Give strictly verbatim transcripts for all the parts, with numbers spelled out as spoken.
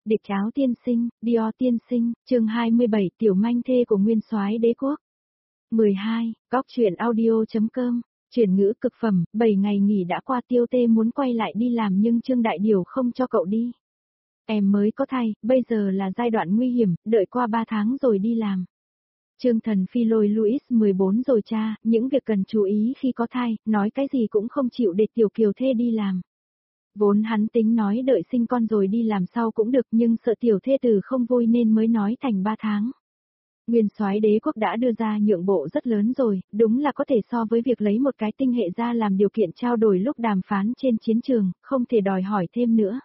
Địch Áo tiên sinh, Dior tiên sinh, chương hai mươi bảy, tiểu manh thê của nguyên soái đế quốc. mười hai, góc truyện audio.com, chuyển ngữ cực phẩm, bảy ngày nghỉ đã qua, Tiêu Tê muốn quay lại đi làm nhưng Trương Đại Điều không cho cậu đi. Em mới có thai, bây giờ là giai đoạn nguy hiểm, đợi qua ba tháng rồi đi làm. Trương Thần Phi lôi Louis mười bốn rồi cha, những việc cần chú ý khi có thai, nói cái gì cũng không chịu để tiểu kiều thê đi làm. Vốn hắn tính nói đợi sinh con rồi đi làm sau cũng được nhưng sợ tiểu thê tử không vui nên mới nói thành ba tháng. Nguyên soái đế quốc đã đưa ra nhượng bộ rất lớn rồi, đúng là có thể so với việc lấy một cái tinh hệ ra làm điều kiện trao đổi lúc đàm phán trên chiến trường, không thể đòi hỏi thêm nữa.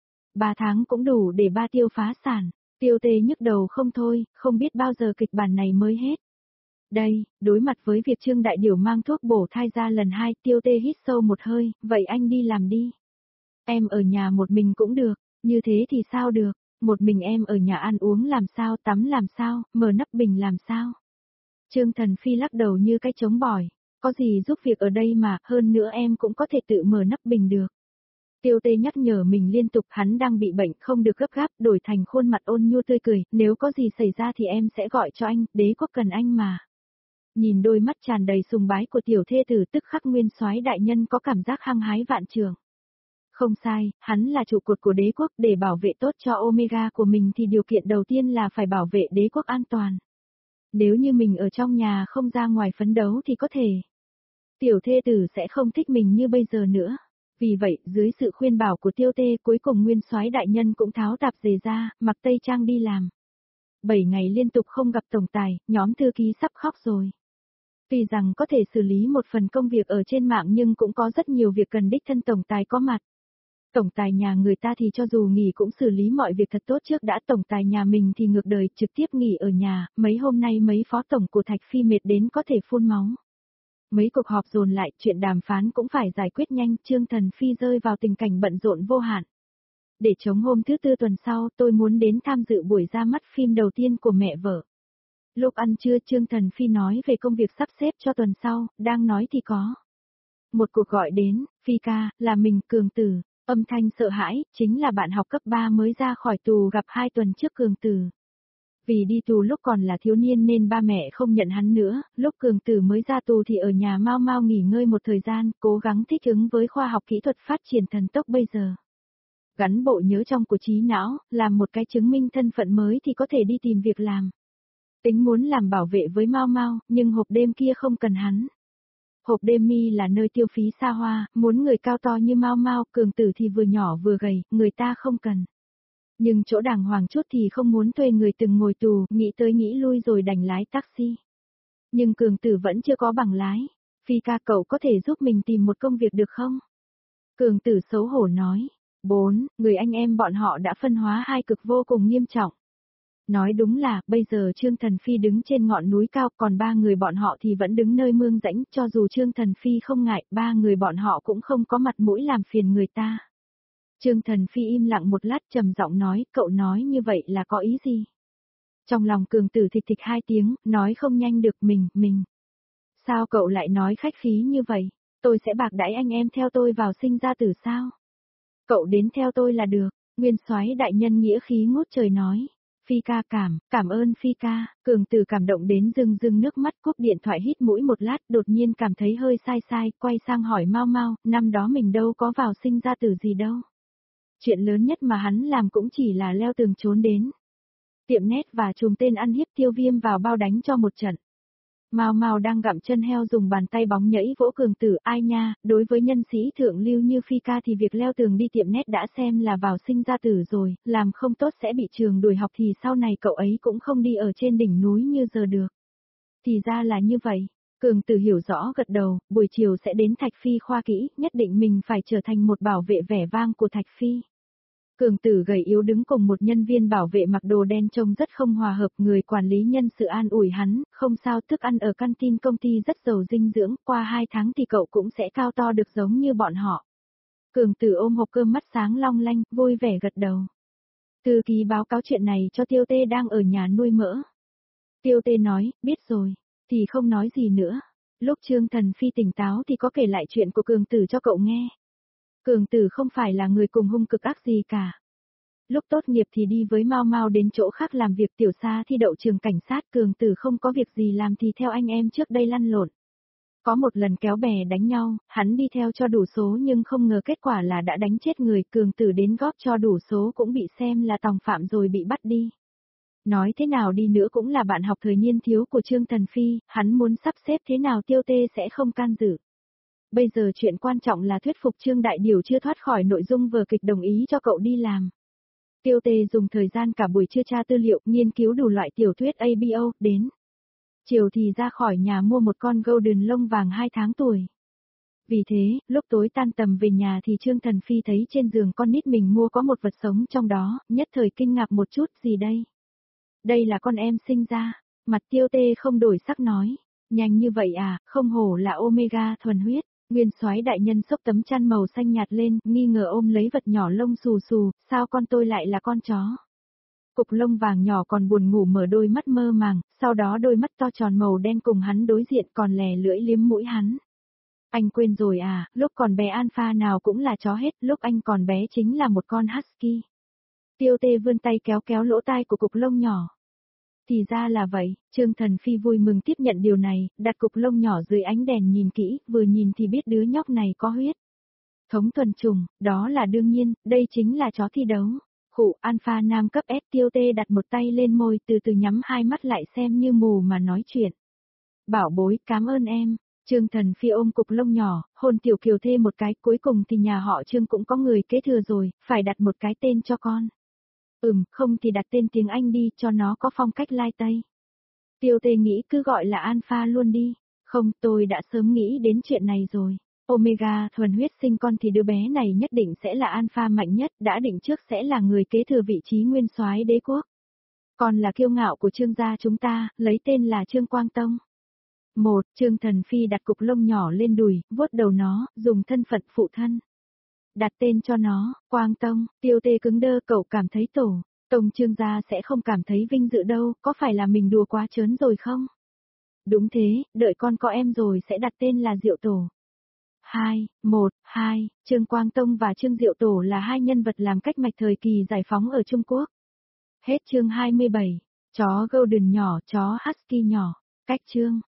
Ba tháng cũng đủ để ba Tiêu phá sản, Tiêu Tê nhức đầu không thôi, không biết bao giờ kịch bản này mới hết. Đây, đối mặt với việc Trương Đại Điều mang thuốc bổ thai ra lần hai, Tiêu Tê hít sâu một hơi, vậy anh đi làm đi. Em ở nhà một mình cũng được, như thế thì sao được, một mình em ở nhà ăn uống làm sao, tắm làm sao, mở nắp bình làm sao. Trương Thần Phi lắc đầu như cái trống bỏi, có gì giúp việc ở đây mà, hơn nữa em cũng có thể tự mở nắp bình được. Tiêu Tê nhắc nhở mình liên tục, hắn đang bị bệnh không được gấp gáp, đổi thành khuôn mặt ôn nhu tươi cười, nếu có gì xảy ra thì em sẽ gọi cho anh, đế quốc cần anh mà. Nhìn đôi mắt tràn đầy sùng bái của tiểu thê tử tức khắc nguyên soái đại nhân có cảm giác hăng hái vạn trường. Không sai, hắn là trụ cột của đế quốc, để bảo vệ tốt cho Omega của mình thì điều kiện đầu tiên là phải bảo vệ đế quốc an toàn. Nếu như mình ở trong nhà không ra ngoài phấn đấu thì có thể. Tiểu thê tử sẽ không thích mình như bây giờ nữa. Vì vậy, dưới sự khuyên bảo của Tiêu Tê, cuối cùng nguyên soái đại nhân cũng tháo tạp dề ra, mặc tây trang đi làm. Bảy ngày liên tục không gặp tổng tài, nhóm thư ký sắp khóc rồi. Tuy rằng có thể xử lý một phần công việc ở trên mạng nhưng cũng có rất nhiều việc cần đích thân tổng tài có mặt. Tổng tài nhà người ta thì cho dù nghỉ cũng xử lý mọi việc thật tốt trước đã, tổng tài nhà mình thì ngược đời trực tiếp nghỉ ở nhà, mấy hôm nay mấy phó tổng của Thạch Phi mệt đến có thể phun máu. Mấy cuộc họp dồn lại, chuyện đàm phán cũng phải giải quyết nhanh, Trương Thần Phi rơi vào tình cảnh bận rộn vô hạn. Để chống hôm thứ tư tuần sau, tôi muốn đến tham dự buổi ra mắt phim đầu tiên của mẹ vợ. Lúc ăn trưa Trương Thần Phi nói về công việc sắp xếp cho tuần sau, đang nói thì có một cuộc gọi đến, Phi ca, là mình, Cường Tử. Âm thanh sợ hãi, chính là bạn học cấp ba mới ra khỏi tù gặp hai tuần trước Cường Tử. Vì đi tù lúc còn là thiếu niên nên ba mẹ không nhận hắn nữa, lúc Cường Tử mới ra tù thì ở nhà mau mau nghỉ ngơi một thời gian, cố gắng thích ứng với khoa học kỹ thuật phát triển thần tốc bây giờ. Gắn bộ nhớ trong của trí não, làm một cái chứng minh thân phận mới thì có thể đi tìm việc làm. Tính muốn làm bảo vệ với Mau Mau, nhưng hộp đêm kia không cần hắn. Hộp đêm mi là nơi tiêu phí xa hoa, muốn người cao to như Mau Mau, Cường Tử thì vừa nhỏ vừa gầy, người ta không cần. Nhưng chỗ đàng hoàng chút thì không muốn thuê người từng ngồi tù, nghĩ tới nghĩ lui rồi đành lái taxi. Nhưng Cường Tử vẫn chưa có bằng lái. Phi ca, cậu có thể giúp mình tìm một công việc được không? Cường Tử xấu hổ nói. Bốn, người anh em bọn họ đã phân hóa hai cực vô cùng nghiêm trọng. Nói đúng là, bây giờ Trương Thần Phi đứng trên ngọn núi cao, còn ba người bọn họ thì vẫn đứng nơi mương rãnh, cho dù Trương Thần Phi không ngại, ba người bọn họ cũng không có mặt mũi làm phiền người ta. Trương Thần Phi im lặng một lát trầm giọng nói, cậu nói như vậy là có ý gì? Trong lòng Cường Tử thịch thịch hai tiếng, nói không nhanh được, mình, mình. Sao cậu lại nói khách khí như vậy? Tôi sẽ bạc đãi anh em theo tôi vào sinh ra tử sao? Cậu đến theo tôi là được, nguyên soái đại nhân nghĩa khí ngút trời nói. Phi ca cảm, cảm ơn Phi ca, Cường Tử cảm động đến rưng rưng nước mắt, cúp điện thoại hít mũi một lát, đột nhiên cảm thấy hơi sai sai, quay sang hỏi Mau Mau, năm đó mình đâu có vào sinh ra tử gì đâu. Chuyện lớn nhất mà hắn làm cũng chỉ là leo tường trốn đến tiệm nét và trùm tên ăn hiếp Tiêu Viêm vào bao đánh cho một trận. Mau Mau đang gặm chân heo dùng bàn tay bóng nhảy vỗ Cường Tử, ai nha, đối với nhân sĩ thượng lưu như Phi ca thì việc leo tường đi tiệm nét đã xem là vào sinh ra tử rồi, làm không tốt sẽ bị trường đuổi học thì sau này cậu ấy cũng không đi ở trên đỉnh núi như giờ được. Thì ra là như vậy, Cường Tử hiểu rõ gật đầu, buổi chiều sẽ đến Thạch Phi khoa kỹ, nhất định mình phải trở thành một bảo vệ vẻ vang của Thạch Phi. Cường Tử gầy yếu đứng cùng một nhân viên bảo vệ mặc đồ đen trông rất không hòa hợp, người quản lý nhân sự an ủi hắn, không sao, thức ăn ở canteen công ty rất giàu dinh dưỡng, qua hai tháng thì cậu cũng sẽ cao to được giống như bọn họ. Cường Tử ôm hộp cơm mắt sáng long lanh, vui vẻ gật đầu. Thư ký báo cáo chuyện này cho Tiêu Tê đang ở nhà nuôi mỡ. Tiêu Tê nói, biết rồi, thì không nói gì nữa. Lúc Trương Thần Phi tỉnh táo thì có kể lại chuyện của Cường Tử cho cậu nghe. Cường Tử không phải là người cùng hung cực ác gì cả. Lúc tốt nghiệp thì đi với Mao Mao đến chỗ khác làm việc, Tiểu Sa thi đậu trường cảnh sát, Cường Tử không có việc gì làm thì theo anh em trước đây lăn lộn. Có một lần kéo bè đánh nhau, hắn đi theo cho đủ số nhưng không ngờ kết quả là đã đánh chết người, Cường Tử đến góp cho đủ số cũng bị xem là tòng phạm rồi bị bắt đi. Nói thế nào đi nữa cũng là bạn học thời niên thiếu của Trương Thần Phi, hắn muốn sắp xếp thế nào Tiêu Tê sẽ không can dự. Bây giờ chuyện quan trọng là thuyết phục Trương Đại Điều chưa thoát khỏi nội dung vở kịch đồng ý cho cậu đi làm. Tiêu Tê dùng thời gian cả buổi trưa tra tư liệu, nghiên cứu đủ loại tiểu thuyết a bê o, đến chiều thì ra khỏi nhà mua một con golden lông vàng hai tháng tuổi. Vì thế, lúc tối tan tầm về nhà thì Trương Thần Phi thấy trên giường con nít mình mua có một vật sống trong đó, nhất thời kinh ngạc một chút, gì đây? Đây là con em sinh ra, mặt Tiêu Tê không đổi sắc nói, nhanh như vậy à, không hổ là Omega thuần huyết. Nguyên Soái đại nhân xốc tấm chăn màu xanh nhạt lên, nghi ngờ ôm lấy vật nhỏ lông xù xù, sao con tôi lại là con chó? Cục lông vàng nhỏ còn buồn ngủ mở đôi mắt mơ màng, sau đó đôi mắt to tròn màu đen cùng hắn đối diện còn lè lưỡi liếm mũi hắn. Anh quên rồi à, lúc còn bé Alpha nào cũng là chó hết, lúc anh còn bé chính là một con husky. Tiêu Tê vươn tay kéo kéo lỗ tai của cục lông nhỏ. Thì ra là vậy, Trương Thần Phi vui mừng tiếp nhận điều này, đặt cục lông nhỏ dưới ánh đèn nhìn kỹ, vừa nhìn thì biết đứa nhóc này có huyết. Thống thuần trùng, đó là đương nhiên, đây chính là chó thi đấu. Khụ Alpha Nam cấp S. Tiêu Tê đặt một tay lên môi, từ từ nhắm hai mắt lại xem như mù mà nói chuyện. Bảo bối, cảm ơn em. Trương Thần Phi ôm cục lông nhỏ, hôn Tiểu Kiều Thê một cái, cuối cùng thì nhà họ Trương cũng có người kế thừa rồi, phải đặt một cái tên cho con. Ừm, không thì đặt tên tiếng Anh đi, cho nó có phong cách lai Tây. Tiêu Tê nghĩ cứ gọi là Alpha luôn đi. Không, tôi đã sớm nghĩ đến chuyện này rồi. Omega thuần huyết sinh con thì đứa bé này nhất định sẽ là Alpha mạnh nhất, đã định trước sẽ là người kế thừa vị trí nguyên soái đế quốc. Còn là kiêu ngạo của Trương gia chúng ta, lấy tên là Trương Quang Tông. Một, Trương Thần Phi đặt cục lông nhỏ lên đùi, vuốt đầu nó, dùng thân phận phụ thân. Đặt tên cho nó, Quang Tông. Tiêu Tê cứng đơ, cậu cảm thấy tổ, Tông Trương gia sẽ không cảm thấy vinh dự đâu, có phải là mình đùa quá trớn rồi không? Đúng thế, đợi con có em rồi sẽ đặt tên là Diệu Tổ. Hai, một, hai, Trương Quang Tông và Trương Diệu Tổ là hai nhân vật làm cách mạch thời kỳ giải phóng ở Trung Quốc. Hết chương hai mươi bảy, chó Golden nhỏ, chó Husky nhỏ, cách chương.